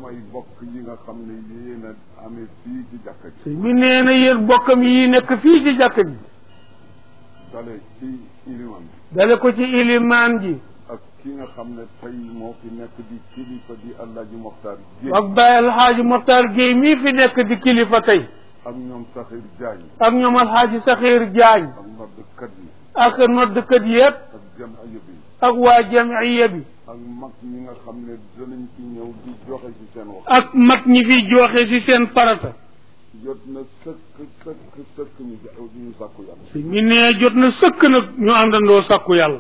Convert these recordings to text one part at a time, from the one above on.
samay bokk yi nga xam ne yéen a amee fii ci jàkka ji. sëñ bi nee na yéen bokkam yi nekk fii ci jàkka ji. dale ci iliman bi. dale ko ci ilimaan ji. ak ki nga xam ne tey moo fi nekk di kilifa di Alaaji Mokhtar Guèye. ak Baye Alxaaji Mokhtar Guèye mii fi nekk di kilifa tey. ak ñoom Saxiir Jaañ. ak ñoom Alxaaji Saxiir Jaañ. ak noddkat yi. ak noddkat yëpp. ak jamiya bi. ak waa jamiya bi. ak mag ñi nga xam ne danañ ci ñëw di joxe ci seen wax. ak mag ñi fi joxe ci seen farata. jot na sëkk ñu sàkku yàlla. si ñu nee jot na sëkk nag ñu àndandoo sàkku yàlla.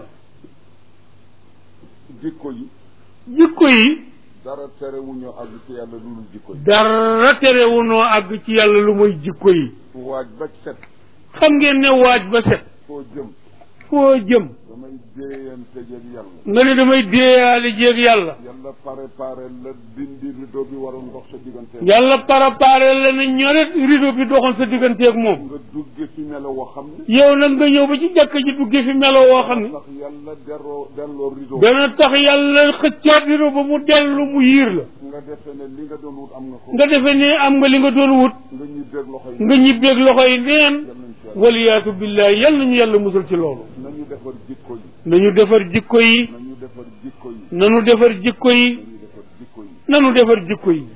jikko yi. jikko yi. dara terewuñoo àgg ci yàlla lu dul jikko yi. dara terewuñoo àgg ci yàlla lu muy jikko yi. waaj ba set. xam ngeen ne waaj ba set. foo jëm. foo jëm. damay déeyante jeeg yàlla. nga ne damay déeyaale jéeg yàlla. yàlla préparé la dindi rideau bi waroon dox sa diggante. yàlla préparé la ne ñoret rideau bi doxoon sa digganteeg moom. nga dugge fi melo woo xam ne. yow nag nga ñëw ba ci jàkk ji dugge fi melo woo xam ne. tax yàlla delloo rideau. dana tax yàlla xëccaat rideau ba mu dellu mu yiir la. nga defe ne li nga doon wut am nga ko. nga defe ne am nga li nga doon wut. nga ñibbeeg loxo yi. nga ñibbeeg loxo yi neen. waliyaatu billahi yal nañu yàlla musal ci loolu. nañu defar jikko yi. nañu defar jikko yi. nañu defar jikko yi. nañu defar jikko yi. nañu defar jikko yi.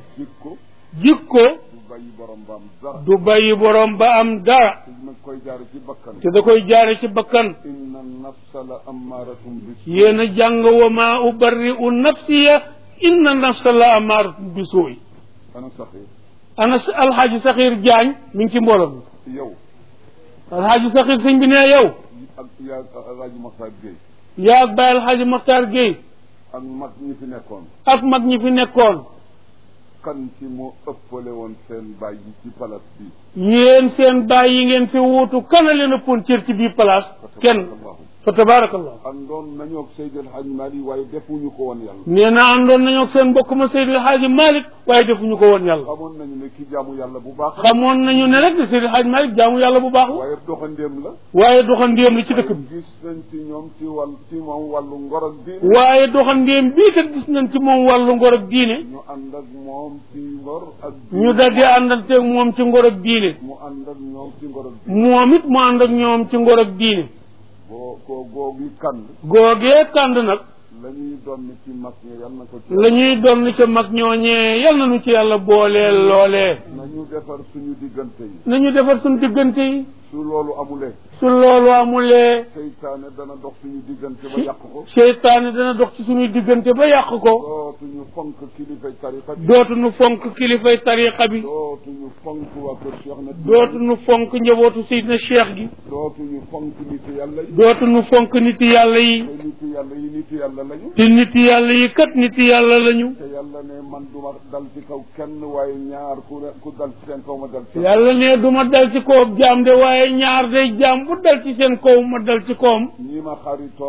jikko. du bàyyi borom ba am dara. du bàyyi borom ba am dara. te nag koy jaare ci bakkan. te da koy jaare ci bakkan. inna nafsa la ammaaratum bi. yéen a jàng wa maa ubarri'u nafsiya inna nafsa la ammaaratum bi suu'i. ana saxiir. ana alxaaji Saxiir Jaañ mi ngi ci mbooloo mi. yow. alxaaji Saxiir sëñ bi ne yow. ak yaa Alaaji Mokhtar Guèye. yaa ak Baye alxaaji Mokhtar Guèye. ak mag ñi fi nekkoon. ak mag ñi fi nekkoon. kan ci moo ëppale woon seen baay yi ci palaas bi. yéen seen baay yi ngeen fi wuutu kana leen ëppoon cër ci biir place. kenn fa tabaarakallah. àndoon nañoo ak Seydil Hadj Malick waaye defuñu ko woon yàlla. nee na àndoon nañoo ak seen mbokk ma Seydil Hadj Malick waaye defuñu ko woon yàlla. xamoon nañu ne ki jaamu yàlla bu baax. xamoon nañu ne rek Seydil Hadj Malick jaamu yàlla bu baax la. waaye doxandéem la. waaye doxandéem la ci dëkk bi. gis nañ ci ñoom ci moom wàllu ngor ak diine. waaye doxandéem bii kat gis nañ ci moom wàllu ngor ak diine. ñu ànd ak moom ci ngor ak. ñu daldi àndanteeg moom ci ngor ak diine. mu ànd ak ñoom ci ngor ak diine. moom it mu ànd ak ñoom ci ngor ak diine. ko googi kànd. googee kànd nag. la ñuy doon ci mag ñi yal na ko ci. la ñuy doon ca mag ñooñee yal na nu ci yàlla booleel loolee. nañu defar suñu diggante yi. nañu defar suñu diggante yi. su loolu amulee. su loolu amulee. seytaane dana dox suñu diggante ba yàq ko. seytaane dana dox ci suñuy diggante ba yàq ko. dootuñu fonk kilifay tariqa bi. dootuñu fonk kilifay tariqa bi. dootuñu fonk waa kër Cheikh na. dootuñu fonk njabootu Seydina Cheikh gi. dootuñu fonk nit yàlla yi. dootuñu fonk nit yàlla yi. te nit yàlla yi nit yàlla lañu. te nit yàlla yi kat nit yàlla lañu. te yàlla ne man duma dal ci kaw kenn waaye ñaar ku dal ci seen kaw ma dal ci. yàlla ne duma dal ci kaw jaam de waaye ñaar day jaam bu dal ci seen kaw ma dal ci kawam. ñi ma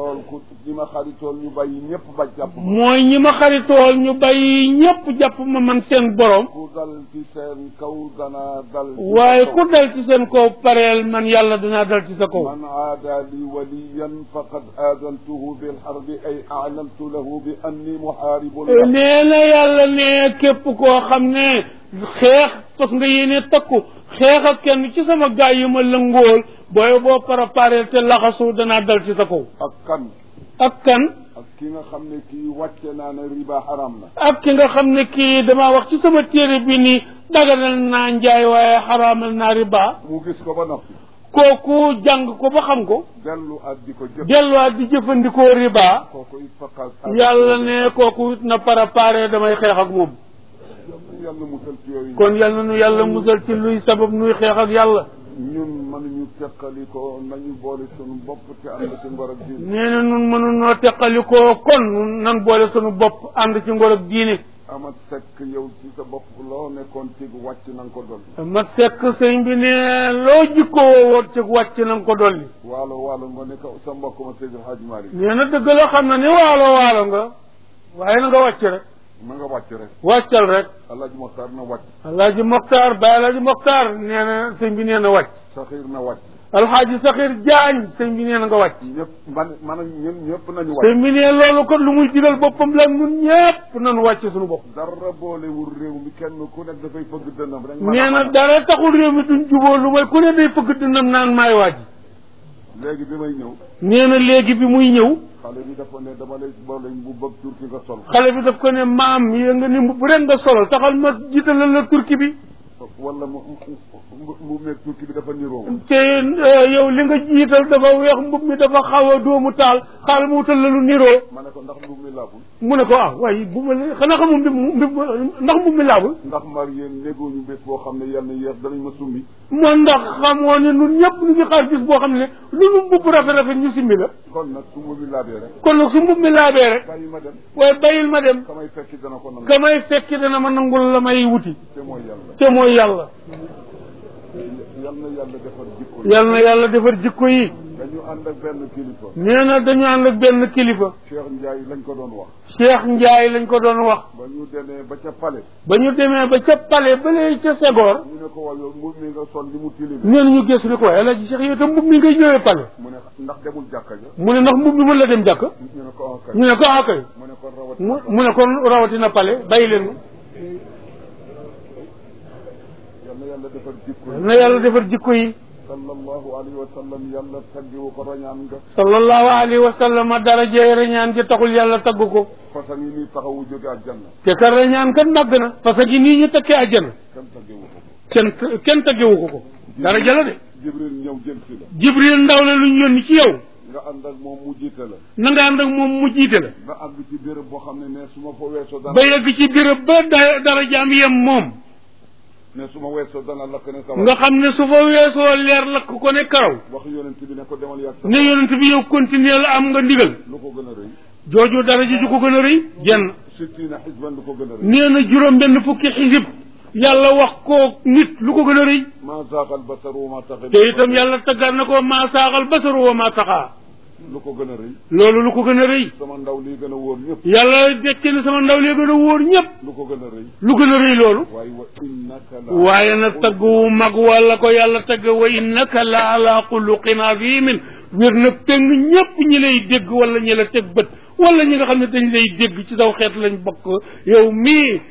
xaritool ñu bàyyi ñëpp ba jàpp. mooy ñi ma xaritool ñu bàyyi ñëpp jàpp ma man seen borom. ku dal ci seen kaw danaa dal. waaye ku dal ci seen kaw pareel man yàlla danaa dal ci sa kaw. man aada li waliyan faqad aadantuhu bil harbi ay a'lantu lahu bi anni muhaaribun. nee na yàlla ne képp koo xam ne xeex fas nga yéene takku xeex ak kenn ci sama gaay yi ma lëngool booy boo préparé te laxasu danaa dal ci sa kaw. ak kan. ak kan. ak ki nga xam ne kii wàcce naa ne riba haram na. ak ki nga xam ne kii damaa wax ci sama téere bi ni daganal naa njaay waaye xaraamal naa riba. mu gis ko ba noppi. kooku jàng ko ba xam ko. delluwaat di ko jëf. delluwaat di jëfandikoo riba. kooku it faqat. yàlla ne kooku it na préparé damay xeex ak moom. yàlla musal ci yooyu. kon yal na nu yàlla musal ci luy sabab nuy xeex ak yàlla. ñun mënuñu teqalikoo nañu boole sunu bopp te ànd ci ngor ak diine. nee na nun mënunoo teqalikoo kon nun nan boole sunu bopp ànd ci ngor ak diine. Amat Sekk yow ci sa bopp loo nekkoon ci wàcc na nga ko dolli. Amat Sekk sëñ bi ne loo jikkoo woon ci wàcc na nga ko dolli. waalo nga ne ko sa mbokk ma Seydil Hadj Malick. nee na dëgg la xam na ni waalo nga waaye na nga wàcc rek. na nga wàcc rek. wàccal rek. Alaaji Mokhtar na wàcc. Alaaji Mokhtar Baye Alaaji Mokhtar nee na sëñ bi nee na wàcc. Saxiir na wàcc. alxaaji Saxiir Jaañ sëñ bi nee na nga wàcc ñëpp man ak ñun ñëpp nañu sëñ wàcc bi nee loolu kon lu muy digal boppam la ñun ñëpp nañu wàcc suñu bopp dara boolewul réew mi kenn ku nekk dafay fëgg dënnam rek nee na dara taxul réew mi duñ juboo lu may ku ne day fëgg dënnam naan maay waaj léegi bi may ñëw nee na léegi bi muy ñëw xale bi dafa ne dama lay boole bu bëgg turki nga sol xale bi daf ko ne maam yé nga ni bu rek nga solal taxal ma jiitalal la turki bi wala mu meeg turki bi dafa niroo te yow li nga jiital dafa weex mbub mi dafa xaw a doomu taal xaaral ma wutal la lu niroo ma ne ko ndax mbub mi laabul mu ne ko ah waaye bu ma xanaa xamul ndax mbub mi laabul ndax mag yéen négooñu bés boo xam ne yal na yéex danañ ma summi moo ndax xamoo ne ñun ñëpp ñu ngi xaar bis boo xam ne lu nu mbubb rafet rafet ñu simmi la kon nag su mbub mi laabee rek kon nag su mbub mi laabee rek bàyyi ma dem waaye bàyyil ma dem kamay fekki dana ko nangu kamay fekki dana ma nangul la may wuti te mooy yàlla te mooy yàlla yal na yàlla defar jikko yal na yàlla defar jikko yi dañu ànd ak benn kilifa nee na dañu ànd ak benn kilifa Cheikh Ndiaye lañ ko doon wax Cheikh Ndiaye lañ ko doon wax ba ñu demee ba ca palais ba ñu demee ba ca palais ba léegi ca Senghor ñu ne ko waa yow mbub mi nga sol li mu tilim nee na ñu gëstu ne ko waaye Alaaji Cheikh yow tam mbub mi ngay ñëwee palais mu ne ndax demul jàkka ja mu ne ndax mbub mi mën la dem jàkk ñu ne ko akay ñu ne ko ah kay mu ne kon rawat mu ne kon rawatina palais bàyyi leen ma yal na yàlla defar jikko na yàlla defar jikko yi sallallahu alayhi wa sallam yàlla taggiwu ko rañaan nga sallallahu alayhi wa sallam daraje rañaan ji taxul yàlla tagg ko façon yi nii taxawu jóge aljanna te ka rañaan kan màgg na parce que nii ñu takkee àjjana kenn taggiwu ko kenn taggewu ko daraja la de Jibril ñëw jël si la Jibril ndaw la lu ñu yónni ci yow nga ànd ak moom mu jiite la na nga ànd ak moom mu jiite la nga àgg ci béréb boo xam ne su ma fa weesoo dana ba yegg ci béréb ba darajaam yem moom ne su ma weesoo dana lakk ne sa nga xam ne su fa weesoo leer lakk ko ne karaw wax yonent bi ne ko demal yàgg sa ne yonent bi yow continuer la am nga ndigal lu ko gën a rëy jooju daraja ju ko gën a rëy jenn sittina xisban lu ko gën a rëy nee na juróom benn fukki xisib yàlla wax ko nit lu ko gën a rëy maa saaxal basaru wa maa taxa te itam yàlla taggaat na ko maa saaxal basaru wa maa taxaa lu ko gën a rëy loolu lu ko gën a rëy sama ndaw lii gën a wóor ñëpp yàlla dekki ne sama ndaw lee gën a wóor ñëpp lu ko gën a rëy lu gën a rëy loolu waaye wa innaka la waaye nag tagg wu mag wala ko yàlla tagg wa innaka la ala xuluqin azimin wér nag tëng ñëpp ñi lay dégg wala ñi la teg bët wala ñi nga xam ne dañ lay dégg ci saw xeet lañ bokk yow mii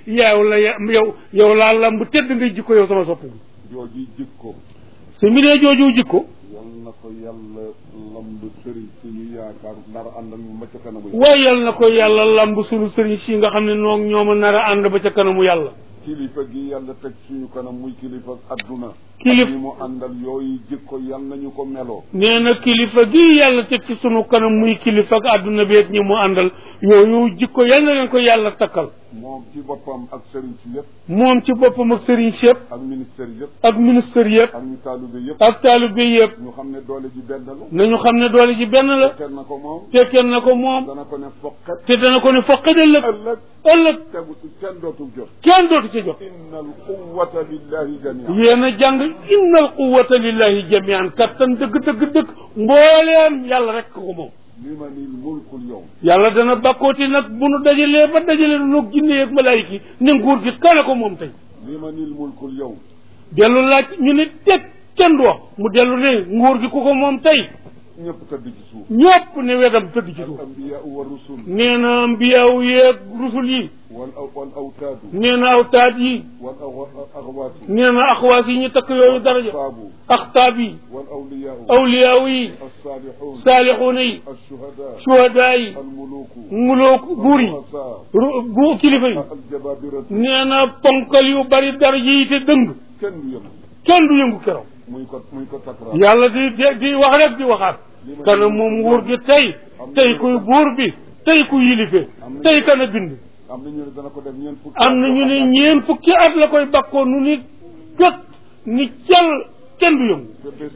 yow laa lamb tedd ngay jikko yow sama sopp bi jooju jikko su mi nee jooju jikko yal na ko yàlla lamb sëriñ si ñu yaakaar nar a ànd ak ñu ma ca kanamu waaye yal na ko yàlla lamb sunu sëriñ si nga xam ne noog ñooma nar a ànd ba ca kanamu yàlla kilifa gi yàlla teg suñu kanam muy kilifa adduna kilif ñi mu àndal yooyu jikko yal nañu ko meloo nee na kilifa gi yàlla teg ci sunu kanam muy kilifa ak àdduna beeg ñi mu àndal yooyu jikko yal na leen ko yàlla takkal moom ci boppam ak sëriñ si yëpp moom ci boppam ak sëriñ si yëpp ak ministère yëpp ak ministère yëpp ak ñu taalibe yëpp ak taalibe yëpp ñu xam ne doole ji benn la nañu xam ne doole ji benn la kenn na ko moom te kenn na ko moom dana ko ne foqet te dana ko ne foqe ëllëg ëllëg tegu kenn dootul jot kenn dootu ci jot inna al quwwata lillahi jamian yéen a jàng inna al quwwata lillahi jamian kattan dëgg mbooleem yàlla rek ko moom limanil mulkul yawm yàlla dana bàkkooti nag bu nu dajalee ba dajalee noog jinne yeeg malaayika yi ne nguur gi kane ko moom tey limanil mulkul yawm dellu laaj ñu ne teg kenn du wax mu dellu ne nguur gi ku ko moom tey ñëpp tëdd ci suuf ñëpp ne wedam tëdd ci suuf anbiyaa wa rusul nee na ambiyaaw yeeg rusul yi wal awtaadu nee na awtaad yi wal axwaat nee na axwaas yi ñu takk yooyu daraja axtaab yi wal awliyaaw yi saalixuuna yi shuhadaa yi mulooku buur yi bu kilifa yi nee na ponkal yu bari daraja yi te dëng kenn du yëngu keroog muy ko takraar yàlla di wax rek di waxaat kana moom nguur gi tey kuy buur bi tey ku yilife tey kana bind am na ñu ne dana ko def am na ñu ne ñeen fukki at la koy bakkoo nu ni jot ni cal kenn du yëngu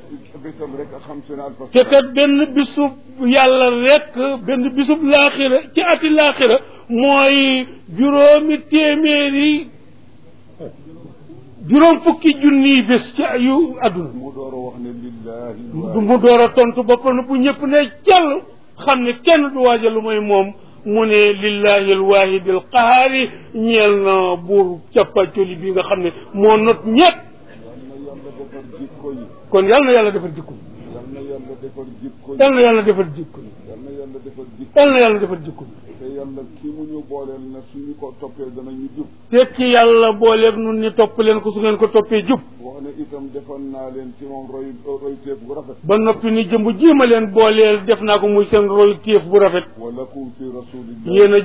te kat benn bisub yàlla rek benn bisub laaxira ci ati laaxira mooy juróom fukki junniy bés ci yu adduna mu door a wax ne lillahi mu door a tontu boppam bu ñëpp ne cal xam ne kenn du waajal lu mooy moom mu ne lillahi alwahidi alqahari ñeel na buur cappacoli bi nga xam ne moo not ñëpp kon yàlla na yàlla defar jikko yàlla defar jikko yal na yàlla defar jikko yal na yàlla defar jikko yal na yàlla defar jikko te yàlla kii mu ñu booleel na suñu ko toppee danañu jub te ci yàlla booleeg nun ni topp leen ko su ngeen ko toppee jub wax ne itam defal naa leen ci moom roy téef bu rafet ba noppi ni jëmb jiima leen booleel def naa ko muy seen roy téef bu rafet walakum fi rasulillahi yéen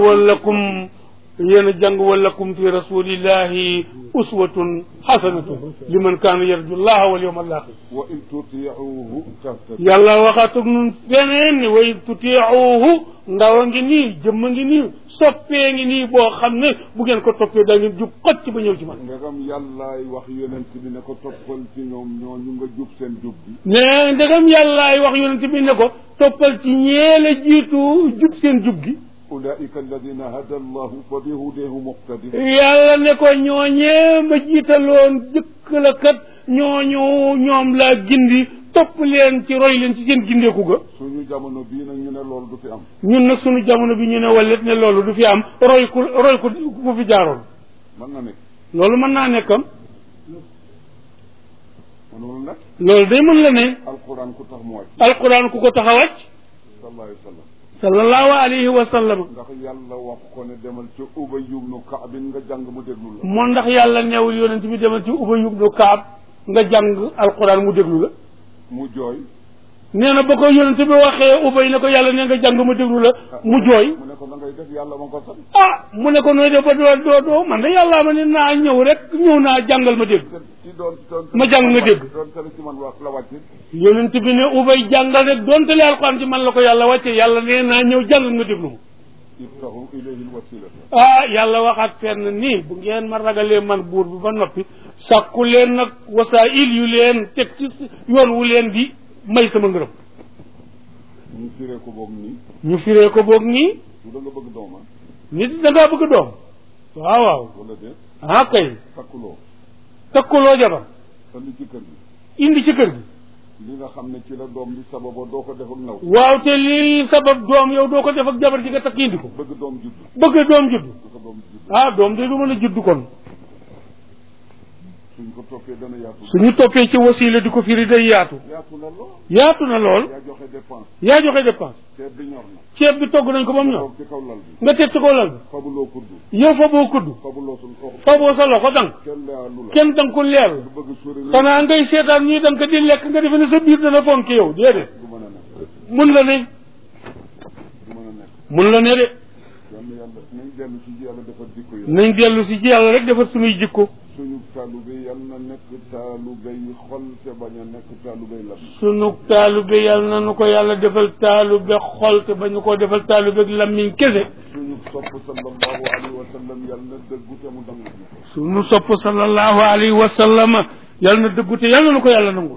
a jàng walakum fi rasulillahi uswatun hasanatun liman kaana yarju llaha wal yawmal aaxir wa in tutiuhu tahtadu yàlla waxaatug nun feneen ni wa in tutiuhu ndaw a ngi nii jëmm a ngi nii soppee ngi nii boo xam ne bu ngeen ko toppee da ngeen jub xocc ba ñëw ci man ndegam yàllaay wax yonent bi ne ko toppal ci ñoom ñooñu nga jub seen jub bi ne ndegam yàllaay wax yonent bi ne ko toppal ci ñeele jiitu jub seen jub gi ulaika alladina hada allahu fa bihudahu muqtadi yàlla ne ko ñooñee ma jiitaloon jëkk la kat ñoom laa gindi topp leen ci roy leen ci seen gindeeku ga suñu jamono bii nag ñu ne loolu du fi am ñun nag suñu jamono bi ñu ne wallet ne loolu du fi am roy ku fi jaaroon mën na nekk loolu mën naa nekkam mënul nag loolu day mën la ne alquran ku tax mu wàcc alquran ku ko tax a wàcc sallallahu alayhi wa sallam sallallahu alayhi wa sallam ndax yàlla wax ko ne demal ci Ubay ibnu Kaab nga jàng mu déglu la moo ndax yàlla neewul yonent bi demal ci Ubay ibnu Kaab nga jàng alquran mu déglu la mu jooy nee na ba ko yonent bi waxee Ubay ne ko yàlla nee nga jàng ma déglu la mu jooy mu ne ko da ngay def yàlla ma ko sant mu ne ko nooy def ba doo man de yàllaa ma ne naa ñëw naa jàngal ma dégg ci doon ma jàng nga dégg doon tali ci man wax la wàcc yonent bi ne Ubay jàngal rek doonte le alquran ci man la ko yàlla wàcce yàlla nee naa ñëw jàngal nga déglu ma ibtahu ilayhi alwasilata yàlla waxaat fenn nii bu ngeen ma ragalee man buur bi ba noppi sàkku leen nag wasaa'il yu leen teg ci yoon wu leen di may sama ngërëm ñu firee ko boog nii du da nga bëgg doom nit da ngaa bëgg doom waaw wala déet kay takkuloo jabar indi ci kër gi li nga xam ne ci la doom bi sababoo doo ko def ak naw waaw te lii sabab doom yow doo ko def ak jabar ji nga takk indi ko bëgg doom judd doom de du mën a judd kon suñ ko toppee dana yaatu suñu toppee ci wasiila di ko firi day yaatu na lool yaa joxe dépense ceeb bi togg nañ ko ba mu ñor nga teg ci kaw lal bi fabuloo kuddu yow faboo kuddu faboo sa loxo dang kenn dang ko leer xanaa ngay seetaan ñuy dang ko di lekk nga defe ne sa biir dana fonk yow déedéet mun la ne de nañ dellu si ci yàlla rek defar suñuy jikko suñu taalube yal na nekk taalubey xol te bañ a nekk taalubey lam suñu taalube yal na nu ko yàlla defal taalube xol te bañu ko defal taalube lammiñ kese suñu sopp sallallahu alayhi wa sallam yal na dëggu te mu nangu suñu sopp sallallahu alayhi wa sallam yal na dëggu te yal na nu ko yàlla nangul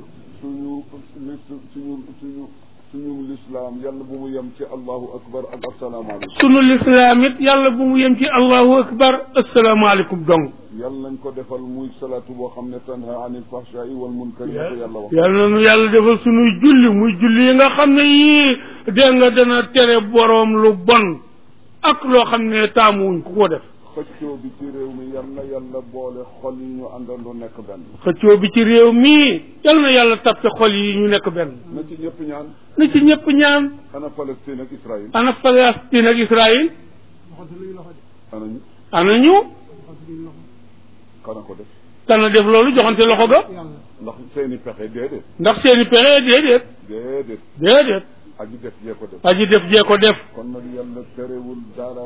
suñu lislaam yàlla bu mu yem ci allahu akbar ak asalaamaaleykum suñu lislaam it yàlla bu mu yem ci allahu akbar asalaamaaleykum dong yàlla nañ ko defal muy salaatu boo xam ne tanha anil fahshaai wal munkari ko yàlla wax yàlla nañu yàlla defal suñuy julli muy julli yi nga xam ne yii dégg nga dana tere boroom lu bon ak loo xam ne taamuwuñ ku ko def xëccoo bi ci réew mi yal na yàlla boole xol yi ñu àndandoo nekk benn xëccoo bi ci réew mi yal na yàlla tappe xol yi ñu nekk benn na ci ñëpp ñaan ana Palestine ak Israël ana ñu kana ko def kana def loolu joxante loxo ga ndax seeni pexe déedéet aji def jee ko def kon nag yàlla terewul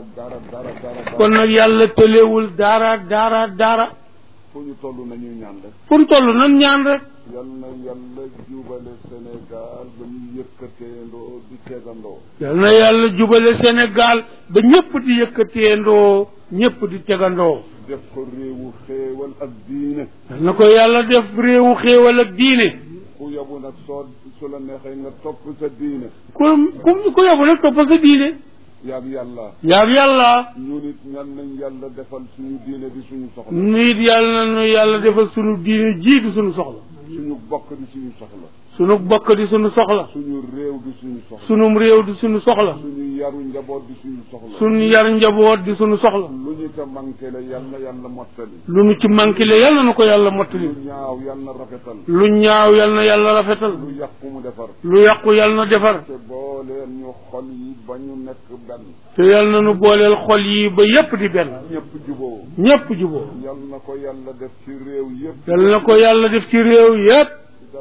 dara fu ñu toll nañuy ñaan rek yal na yàlla jubale Sénégal ba ñu yëkkateendoo di tegandoo yal na yàlla jubale Sénégal ba ñëpp di yëkkateendoo ñëpp di tegandoo def ko réewu xéewal ak diine yal na ko yàlla def réewu xéewal ak diine ku yabu nag su la neexee nga topp sa diine ku yabu nag toppal sa diine yaag yàlla ñu nit ñan nañ yàlla defal suñu diine di suñu soxla ñu it yàlla na nu yàlla defal suñu diine jiitu suñu soxla suñu bokk di suñu soxla. sunu bokk di sunu soxla. suñu réew di suñu soxla. sunum réew di sunu soxla. suñu yaru njaboot di suñu soxla. sunu yar njaboot di sunu soxla. lu ñu ca manqué la yal na yàlla mottali. lu nu ci manqué le yal na ko yàlla mottali. lu ñaaw yal na rafetal. lu ñaaw yal na yàlla rafetal. lu yàqu mu defar. lu yàqu yal na defar. te booleel ñu xol yi ba ñu nekk benn. te yal na nu booleel xol yi ba yépp di benn. ñëpp juboo. ñépp juboo. yal na ko yàlla def ci réew yëpp. yal na ko yàlla def ci réew yépp.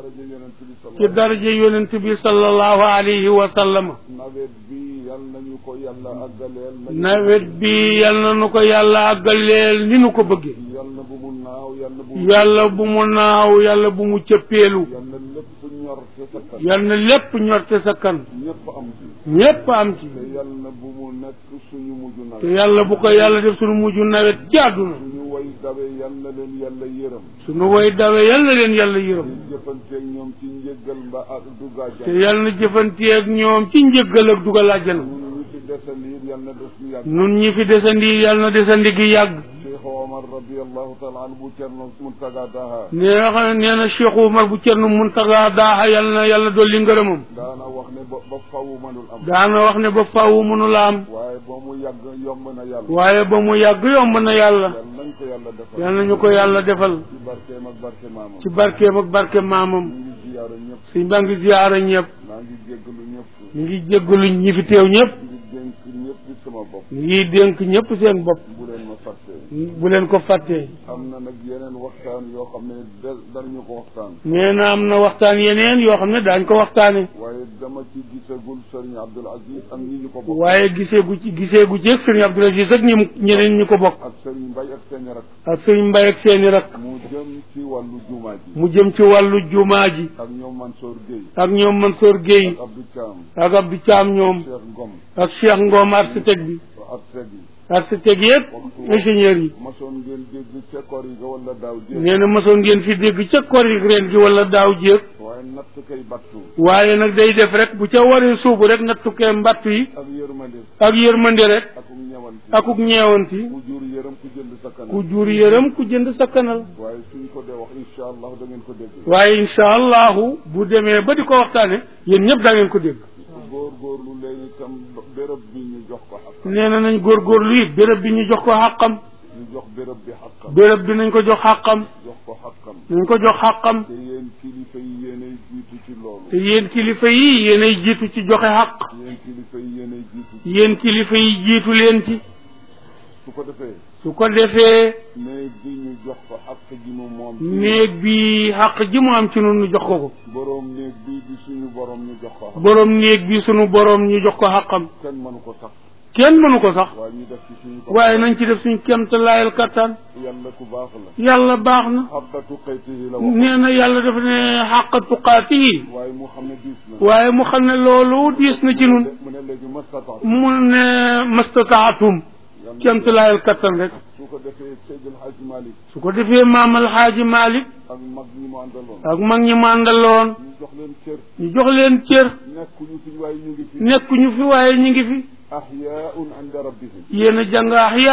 ci daraja yonent bi ci daraja yonent bi sallallahu alayhi wa sallam. nawet bi yal nañu ko yàlla àggaleel. nawet bi yal na nu ko yàlla àggaleel ni nu ko bëggee. yal na bu mu naaw yàlla bu mu naaw yàlla bu mu cëppeelu. yal na lépp ñor te sa kan. yal na lépp ñor te sa kan. ñëpp am ci. ñépp am ci. te yal na bu mu nekk suñu mujj nawet. te yàlla bu ko yàlla def suñu mujj nawet ci àdduna. suñu way dawe yal na leen yàlla yërëm. suñu way dawe yal na leen yàlla yërëm. te jëfanteeg ñoom ci njëggal mba ak duga te yal na jëfanteeg ñoom ci njëggal ak dugal àjjana. ñun ñi fi desandi yal na des ñu yàgg. nun ñi fi desandi yal na desandi gi yàgg. Cheikh Omar radiyallahu taala anhu bu Cerno Muntaga Daha. nee na Cheikh Omar bu Cerno Muntaga Daha yal na dolli ngërëmam. daana wax ne ba faw mënul am. daana wax ne ba faw mënul am. waaye ba mu yàgg yomb na yàlla. waaye ba mu yàgg yomb na yàlla. yal nañ ko yàlla defal. yal nañu ko yàlla defal. ci barkeem ak barke maamam. ci barkeem ak barke maamam. ñu ngi ziyaara ñëpp. suñ baa ngi ziyaara ñëpp. maa ngi jéggalu ñëpp. ñu ngi jéggalu ñi fi teew ñëpp. ñu ngi dénk ñëpp ci sama bopp. ñu ngi dénk ñëpp seen bopp. bu leen ma fàttee. bu leen ko fàttee. am na nag yeneen waxtaan yoo xam ne dañu ko waxtaan. nee na am na waxtaan yeneen yoo xam ne daañ ko waxtaane. waaye dama ci gisagul Serigne Abdoul Aziz ak ñi ñu ko bokk. waaye giseegu ci ak Serigne Abdoul Aziz ak ñeneen ñi ko bokk. ak Serigne Mbaye ak seeni rak. ak Serigne Mbaye ak seeni rak. mu jëm ci wàllu jumaa ji. mu jëm ci wàllu jumaa ji. ak ñoom Mansour Gueye. ak ñoom Mansour Gueye. ak Abdou Thiam. ak Abdou Thiam ñoom. Cheikh Ngom. ak Cheikh Ngom architecte bi. ak Segui. architecte yëpp ingénieur yi. masoon ngeen dégg ca kor yi wala daaw jéeg. nee na masoon ngeen fi dégg ca kor yi ren gi wala daaw jéeg. waaye natt kay battu. waaye nag day def rek bu ca waree suubu rek nattu kee mbattu yi. ak yërmande. ak yërmande rek. akuk ñewanti. akuk ñeewanti. ku jur yërëm ku jënd sa kanal. ku jur yërëm ku jënd sa kanal. waaye suñ ko dee wax incha allah da ngeen ko dégg. waaye incha allahu bu demee ba di ko waxtaane yéen ñëpp daa ngeen ko dégg. góorgóorlu léegi itam béréb bi ñu jox ko xaqam. nee na nañ góorgóorlu it béréb bi ñu jox ko xàqam. ñu jox béréb bi xaqam. béréb bi nañ ko jox xàqam. jox ko xaqam. nañ ko jox xàqam. te yéen kilifa yi yéenay jiitu ci loolu. te yéen kilifa yi yéenay jiitu ci joxe xàq. yéen kilifa yi yéenay jiitu ci. yéen kilifa yi jiitu leen ci. su ko defee. su ko defee. néeg bi ñu jox ko xaq ji mu moom. néeg bi xaq ji mu am ci nun ñu jox ko ko. boroom néeg bi di suñu borom ñu jox ko xaq. boroom néeg bi suñu borom ñu jox ko xaqam. kenn mënu ko sax. kenn mënu ko sax. waaye ñu def ci suñu. waaye nañ ci def suñu kéemtalaayal kattan. yàlla ku baax la. yàlla baax na. xaqa tuqaatihi la wax. nee na yàlla dafa ne xaqa tuqaatihi. waaye mu xam ne diis na. waaye mu xam ne loolu diis na ci nun. mu ne léegi mastata. mu ne mastataatum. kéemtalaayal kattan rek. su ko defee Seydil Hadji Malick. su ko defee maamal Hadji Malick. ak mag ñi mu àndaloon. ak mag ñi mu àndaloon. ñu jox leen cër. ñu jox leen cër. nekkuñu fi waaye ñu ngi fi. nekkuñu fi waaye ñu ngi fi. ahyaun inda rabbihim. yéen a jàng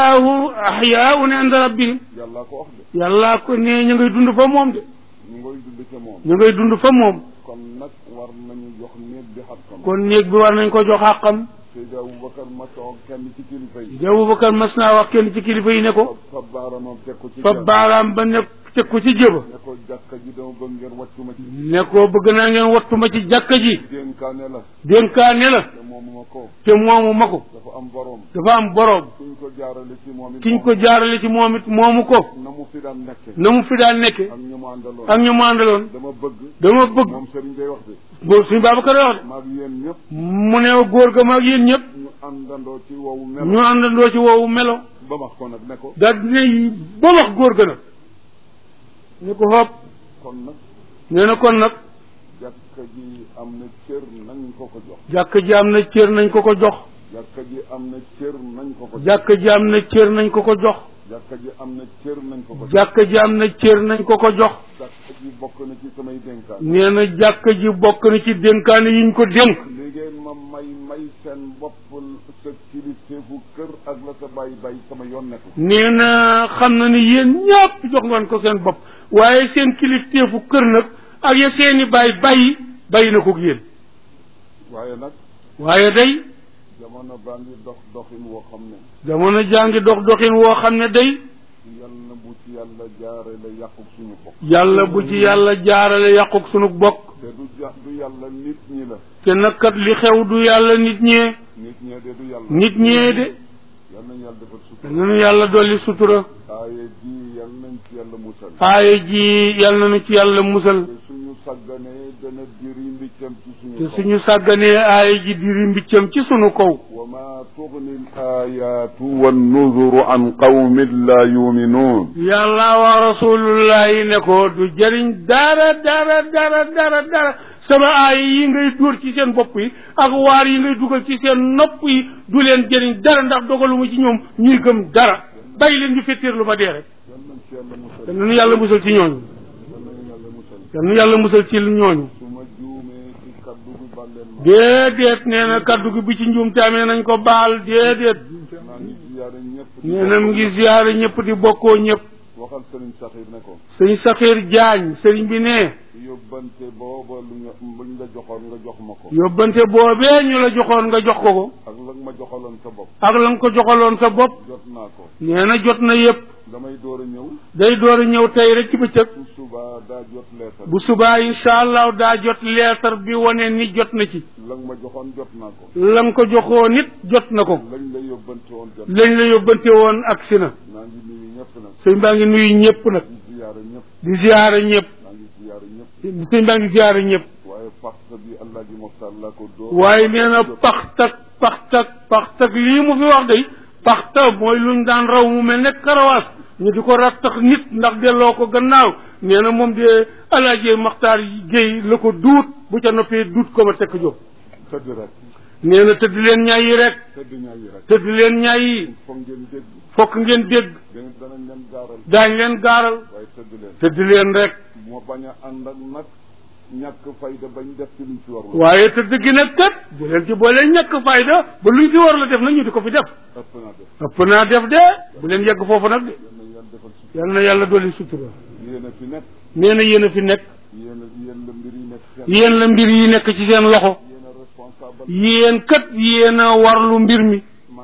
ahyaun inda rabbihim. yàllaa ko wax de. yàllaa ko ne ñu ngay dund fa moom de. ñu ngay dund ca moom. ñu ngay dund fa moom. kon nag war nañu jox néeg bi xaqam. kon néeg bi war nañ ko jox xàqam. Seydi Aboubacar ma toog kenn ci kilifa yi. Seydi Aboubacar mas naa wax kenn ci kilifa yi ne ko. fa baaraamam teg ko ci. fa baaraam ba ne teg ko ci jëba. ne ko jàkka ji dama bëgg ngeen wattu ma ci. ne ko bëgg naa ngeen wattu ma ci jàkka ji. dénkaane la. dénkaane la. te moomu ma ko. te moomu ma ko. dafa am borom. dafa am borom. kuñ ko jaarale ci moom it. kiñ ko jaarale ci moom it moomu ko. na mu fi daan nekke. na mu fi daan nekke. ak ñu mu àndaloon. ak ñu mu àndaloon. dama bëgg. dama bëgg. moom Serigne day wax de. boo suñu Babacar wax de. maag yéen ñëpp. mu ne góor ga maag yéen ñëpp. ñu àndandoo ci wowu melo. ñu àndandoo ci woowu melo. ba wax ko nag ne ko. daal dina ba wax góor ga nag. ne ko xob. kon nag. nee na kon nag. jàkka ji am na cër nañ ko ko jox. jàkka ji am na cër nañ ko ko jox. jàkka ji am na cër nañ ko ko jox. jàkka ji am na cër nañ ko ko jox. jàkka ji am na cër nañ ko ko jox. jàkka ji am na cër nañ ko ko jox. jàkka ji bokk na ci samay dénkaan. nee na jàkka ji bokk na ci dénkaane yiñ ko dénk. li ngeen ma may seen bopp sa kilifteefu kër ak la sa bàyyi bàyyi sama yoon nekk. nee na xam na ni yéen ñëpp jox ngeen ko seen bopp waaye seen kilifteefu kër nag ak ya seeni bàyyi na ko yéen waaye nag waaye day jamono baa ngi dox doxin woo xam ne jamono jàngi doxin woo xam ne day yàlla bu ci yàlla jaarale yàquk suñu bokk yàlla bu ci yàlla jaarale yàquk suñu bokk te du yàlla nit ñi la te nag kat li xew du yàlla nit ñee de du yàlla nit ñee de yal nañu yàlla defal sutura nañu yàlla dolli sutura aaye ji yal nañ ci yàlla musal aaye ji yal nañu ci yàlla musal te suñu sàgganee dana diri mbiccam ci suñu te suñu sàgganee aaye ji diri mbiccam ci sunu kaw wa ma tugni al ayatu wan nuzuru an qawmin la yuminuun yàlla wa rasulullahi ne ko du jëriñ dara sama aay yi ngay dóor ci seen bopp yi ak waar yi ngay dugal ci seen nopp yi du leen jëriñ dara ndax dogaluma ci ñoom ñuy gëm dara bàyyi leen ñu fettéer lu ba dee rek yal nañu yàlla musal ci ñooñu yal nañu yàlla musal ci ñooñu déedéet nee na kaddu gi bi ci njuum te amee nañ ko baal déedéet nee na mu ngi ziyaare ñëpp di bokkoo ñëpp waxal sëriñ Saxiir ne ko sëriñ Saxiir Jaañ sëriñ bi ne yóbbante booba luñ la joxoon nga jox ma ko yóbbante boobee ñu la joxoon nga jox ko ak la nga ma joxaloon sa bopp ak la nga ko joxaloon sa bopp jot naa ko nee na jot na yëpp damay door a ñëw day door a ñëw tey rek ci bëccëg bu subaa daa jot leetar bu subaa incha allah daa jot leetar bi wane ni jot na ci la nga ma joxoon jot naa ko la nga ko joxoo nit jot na ko lañ la yóbbante woon jot lañ la yóbbante woon agsi na maa ngi nuyu ñëpp nag sëñ baa ngi nuyu ñëpp nag di ziyaara ñëpp sëñ baa ngi ziyaara ñëpp waaye paxta bi Alaaji Moxtaar laa ko dóor waaye nee na paxtak lii mu fi wax day paxta mooy luñ daan raw mu mel ne karawaas ñu di ko rattax nit ndax delloo ko gannaaw nee na moom de Alaaji Moxtaar Géey la ko duut bu ca noppee duut ko ma tekk jóg tëdd rek nee na tëdd leen ñaay yi rek tëdd leen ñaay yi fokk ngeen dégg daañ leen gaaral waaye tëdd leen rek moo bañ a ànd ak nag ñàkk fayda bañ def ci luñ ci war waaye tëdd gi nag kat bu leen ci boolee ñàkk fayda ba luñ ci war la def nag ñu di ko fi def ëpp naa def de bu leen yegg foofu nag de yal na yàlla dolli sutura yéen a fi nekk nee na yéen a fi nekk yéen la mbir yi nekk yéen la mbir yi nekk ci seen loxo yéen kat yéen a warlu mbir mi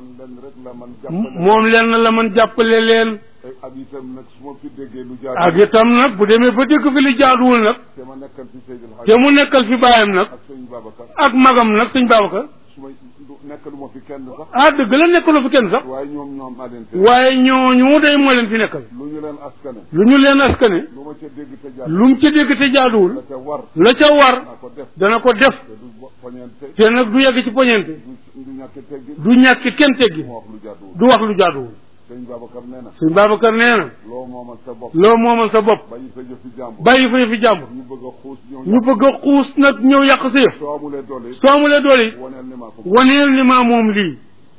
moom leen la man jàppale leen ak itam nag su ma fi déggee lu jaadu ak itam nag bu demee ba dégg fi li jaaduwul nag te ma nekkal fi Seydil Hadj te mu nekkal fi baayam nag ak sëñ Babacar ak magam nag sëñ Babacar su ma nekkalu ma fi kenn sax dëgg la nekkaloo fi kenn sax waaye ñoom maa leen fi waaye ñooñu day moo leen fi nekkal lu ñu leen askane lu mu ca dégg te jaaduwul la ca war dana ko def te nag du yegg ci poñente du ñàkk kenn teggi du wax lu jaaduwul sëñ Babacar nee na loo moomal sa bopp bàyyi fa yëfi jàmbur ñu bëgg a xuus nag ñëw yàq sa yëf soo amulee doole yi waneel ni maa moom lii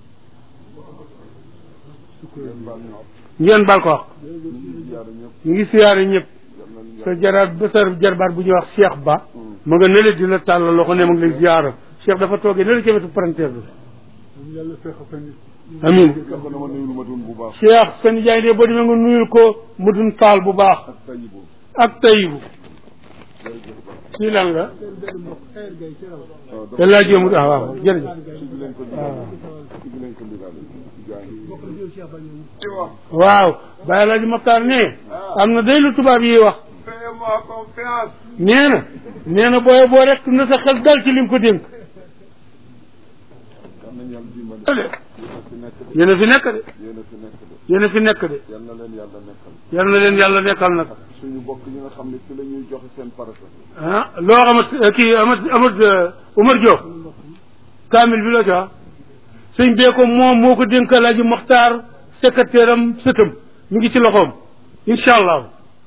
ngeen baal ko wax ñu ngi siyaare ñëpp sa jarbaat bu ñuy wax Cheikh Ba ma nga nële di la tàll loxo ne ma ngi lay ziyaara Cheikh dafa toogee nële ca wetu parenteer bi amin Cheikh seen jaay de boo demee nga nuyul ko Mudun Faal bu baax ak Tayibu kii lan la te laa jéem waaw jërëjëf waaw Baye Alaaji Moxtaar ne am na day lu tubaab yi wax nee na booye boo rek na sa xel dal ci lim ko dénk yéen a fi nekk de yéen a fi nekk de yal na leen yàlla nekkal nag suñu bokk yi nga xam ne ci la ñuy joxe seen parasa loo xamat kii Amad Umar Diop kaamil bi la ca sëñ bee ko moom moo ko dénk Alaaji Moxtaar secrétaire am sëtam ñu ngi ci loxoom incha allah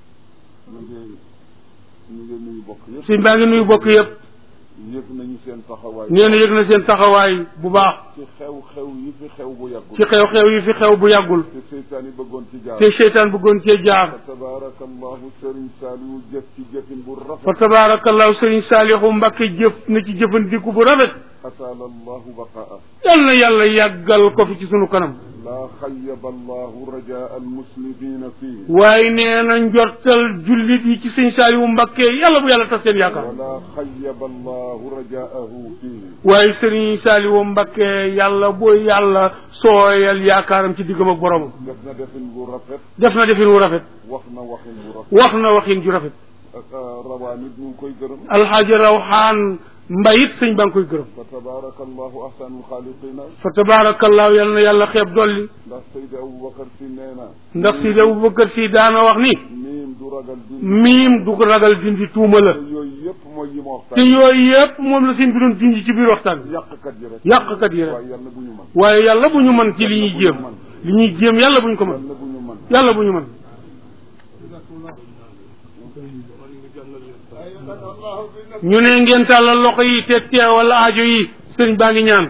sëñ baa ngi nuyu bokk yëpp yëg nañu seen taxawaay nee na yëg na seen taxawaay bu baax ci xew-xew yi fi xew bu yàggul ci xew-xew yi fi xew bu yàggul te seytaan bëggoon ci jaar fa tabarakallahu sëriñ Saalihu jëf ci jëfin bu rafet fa tabarakallahu sëriñ Saalihu Mbàkke jëf na ci jëfandiku bu rafet ataala allahu baqaa yal na yàlla yàggal ko fi ci sunu kanam لا خيب الله رجاء المسلمين فيه waaye nee na njortal jullit yi ci sëñ Saaliwu Mbakke yàlla bu yàlla tas seen yaakaar ولا خيب الله رجاءه فيه waaye sëriñ Saaliwu Mbakke yàlla bu yàlla sooyal yaakaaram ci diggam ak boromam def na defin wu rafet def na defin wu rafet wax na waxin wu rafet wax na waxin ju rafet rawaan it ñu ngi koy gërëm alxaaji rawxaan mbayit sëñ baa ngi koy gërëm fa tabarakallahu ahsanul xaaliqina fa tabarakallahu yal na yàlla xeeb dolli ndax Seydi Aboubacar si nee na ndax Seydi Aboubacar si daana wax ni miim du ragal dindi miim du ragal dindi tuuma la te yooyu yëpp mooy yi ma waxtaan te yooyu yëpp moom la sëñ bi doon dindi ci biir waxtaan bi yàqkat yi rek yàqkat yi rek waaye yàlla bu ñu mën waaye yàlla bu ñu mën ci li ñuy jéem li ñuy jéem yàlla bu ñu ko mën yàlla bu ñu mën yàlla bu ñu mën ñu ne ngeen tàllal loxo yi te teewal aajo yi sëriñ baa ngi ñaan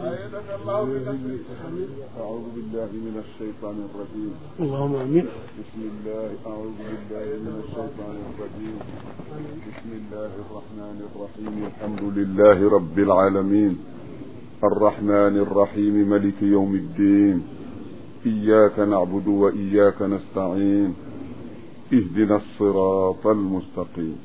أعوذ بالله من الشيطان الرجيم اللهم آمين بسم الله أعوذ بالله من الشيطان الرجيم بسم الله الرحمن الرحيم الحمد لله رب العالمين الرحمن الرحيم ملك يوم الدين إياك نعبد وإياك نستعين اهدنا الصراط المستقيم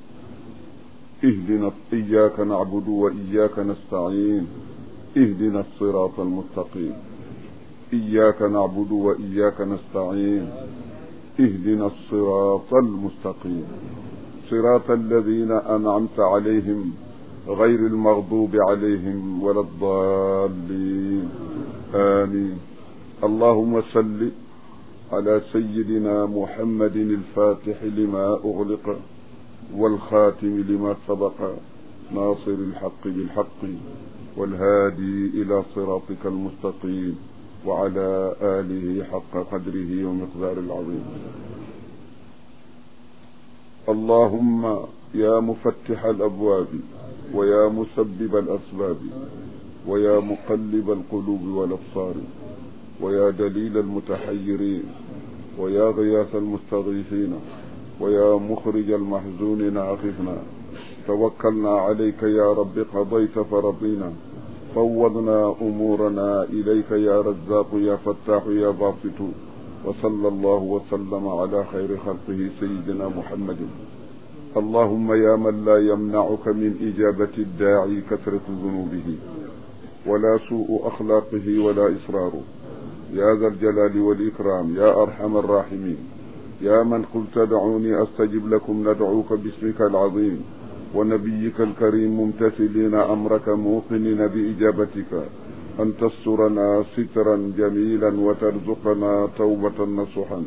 إياك نعبد وإياك نستعين اهدنا الصراط المستقيم إياك نعبد وإياك نستعين اهدنا الصراط المستقيم صراط الذين أنعمت عليهم غير المغضوب عليهم ولا الضالين آمين اللهم صل على سيدنا محمد الفاتح لما أغلق والخاتم لما سبق ناصر الحق بالحق والهادي إلى صراطك المستقيم وعلى آله حق قدره ومقدار العظيم اللهم يا مفتح الأبواب ويا مسبب الأسباب ويا مقلب القلوب والأبصار ويا دليل المتحيرين ويا غياث المستغيثين ويا مخرج المحزونين أغثنا توكلنا عليك يا رب قضيت فرضينا فوضنا أمورنا إليك يا رزاق يا فتاح يا باسط وصلى الله وسلم على خير خلقه سيدنا محمد اللهم يا من لا يمنعك من إجابة الداعي كثرة ذنوبه ولا سوء أخلاقه ولا إصراره يا ذا الجلال والإكرام يا أرحم الراحمين يا من قلت دعوني أستجب لكم ندعوك باسمك العظيم ونبيك الكريم ممتثلين أمرك موقنين بإجابتك أن تسترنا سترا جميلا وترزقنا توبة نصحا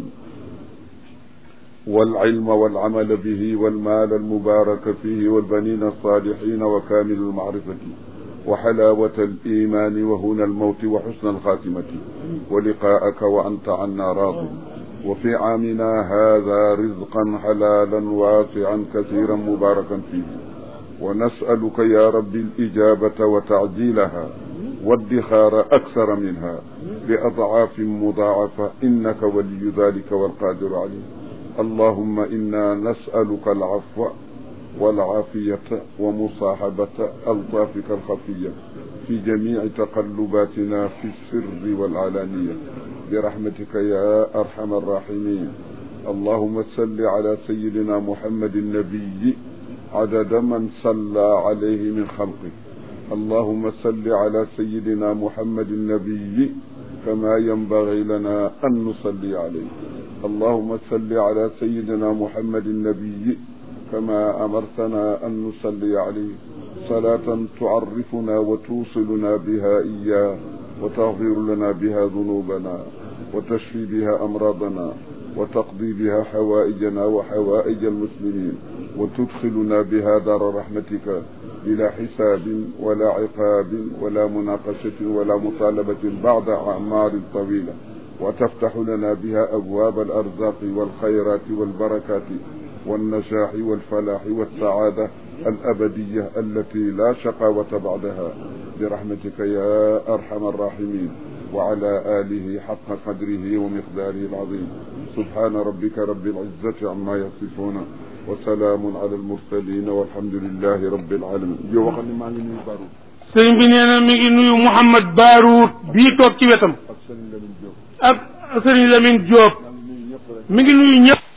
والعلم والعمل به والمال المبارك فيه والبنين الصالحين وكامل المعرفة وحلاوة الإيمان وهنا الموت وحسن الخاتمة ولقاءك وأنت عنا راض وفي عامنا هذا رزقا حلالا واسعا كثيرا مباركا فيه ونسألك يا رب الإجابة وتعجيلها والدخار أكثر منها بأضعاف مضاعفة إنك ولي ذلك والقادر عليه اللهم إنا نسألك العفو والعافية ومصاحبة ألطافك الخفية في جميع تقلباتنا في السر والعلانية برحمتك يا أرحم الراحمين اللهم صل على سيدنا محمد النبي عدد من صلى عليه من خلقه اللهم صل على سيدنا محمد النبي كما ينبغي لنا أن نصلي عليه اللهم صل على سيدنا محمد النبي كما أمرتنا أن نصلي عليه صلاة تعرفنا وتوصلنا بها إياه وتغفر لنا بها ذنوبنا وتشفي بها أمراضنا وتقضي بها حوائجنا وحوائج المسلمين وتدخلنا بها دار رحمتك بلا حساب ولا عقاب ولا مناقشة ولا مطالبة بعد أعمار طويلة وتفتح لنا بها أبواب الأرزاق والخيرات والبركات والنجاح والفلاح والسعادة الأبدية التي لا شقاوة بعدها برحمتك يا أرحم الراحمين وعلى آله حق قدره ومقداره العظيم سبحان ربك رب العزة عما يصفون وسلام على المرسلين والحمد لله رب العالمين جو وقت ما نgi nuyu Barout sëriñ bi nee na mi ngi nuyu Mouhamad Barout bii toog ci wetam ak Serigne Lamine Diop mi ngi nuyu ñëpp